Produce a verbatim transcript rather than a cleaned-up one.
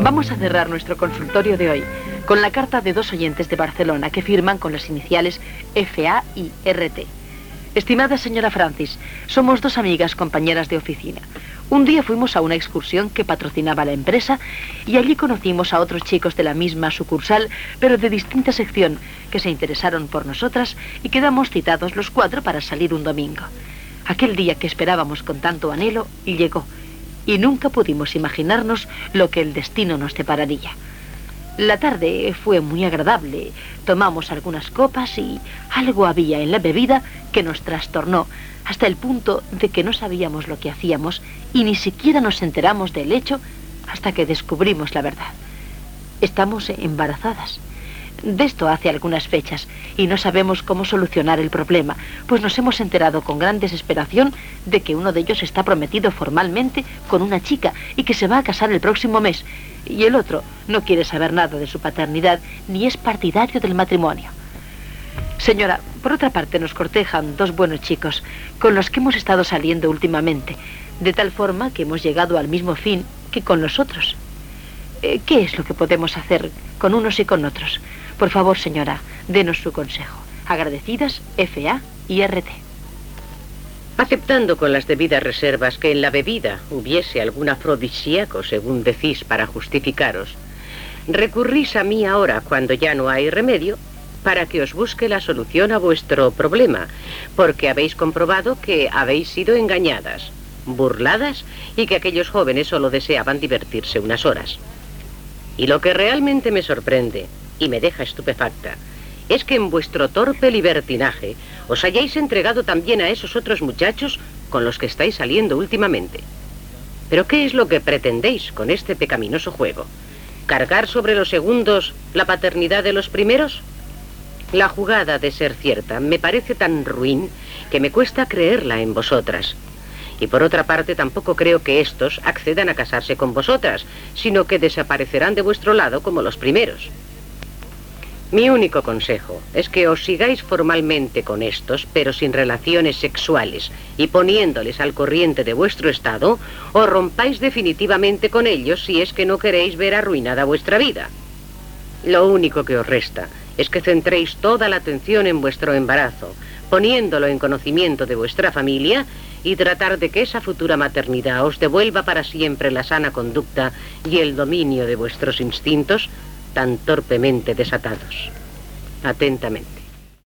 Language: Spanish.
Vamos a cerrar nuestro consultorio de hoy con la carta de dos oyentes de Barcelona que firman con las iniciales F A y R T. Estimada señora Francis, somos dos amigas compañeras de oficina. Un día fuimos a una excursión que patrocinaba la empresa y allí conocimos a otros chicos de la misma sucursal, pero de distinta sección, que se interesaron por nosotras y quedamos citados los cuatro para salir un domingo. Aquel día que esperábamos con tanto anhelo llegó y nunca pudimos imaginarnos lo que el destino nos depararía. La tarde fue muy agradable, tomamos algunas copas y algo había en la bebida que nos trastornó hasta el punto de que no sabíamos lo que hacíamos y ni siquiera nos enteramos del hecho hasta que descubrimos la verdad. Estamos embarazadas. De esto hace algunas fechas y no sabemos cómo solucionar el problema, pues nos hemos enterado con gran desesperación de que uno de ellos está prometido formalmente con una chica y que se va a casar el próximo mes, y el otro no quiere saber nada de su paternidad ni es partidario del matrimonio. Señora, por otra parte nos cortejan dos buenos chicos con los que hemos estado saliendo últimamente, de tal forma que hemos llegado al mismo fin que con los otros. Eh, ¿Qué es lo que podemos hacer con unos y con otros? Por favor, señora, denos su consejo. Agradecidas, F A y R T. Aceptando con las debidas reservas que en la bebida hubiese algún afrodisíaco, según decís, para justificaros, recurrís a mí ahora, cuando ya no hay remedio, para que os busque la solución a vuestro problema, porque habéis comprobado que habéis sido engañadas, burladas y que aquellos jóvenes solo deseaban divertirse unas horas. Y lo que realmente me sorprende y me deja estupefacta es que en vuestro torpe libertinaje os hayáis entregado también a esos otros muchachos con los que estáis saliendo últimamente. ¿Pero qué es lo que pretendéis con este pecaminoso juego? ¿Cargar sobre los segundos la paternidad de los primeros? La jugada, de ser cierta, me parece tan ruin que me cuesta creerla en vosotras. Y por otra parte, tampoco creo que estos accedan a casarse con vosotras, sino que desaparecerán de vuestro lado como los primeros. Mi único consejo es que os sigáis formalmente con estos, pero sin relaciones sexuales, y poniéndoles al corriente de vuestro estado, o rompáis definitivamente con ellos si es que no queréis ver arruinada vuestra vida. Lo único que os resta es que centréis toda la atención en vuestro embarazo, poniéndolo en conocimiento de vuestra familia y tratar de que esa futura maternidad os devuelva para siempre la sana conducta y el dominio de vuestros instintos tan torpemente desatados. Atentamente.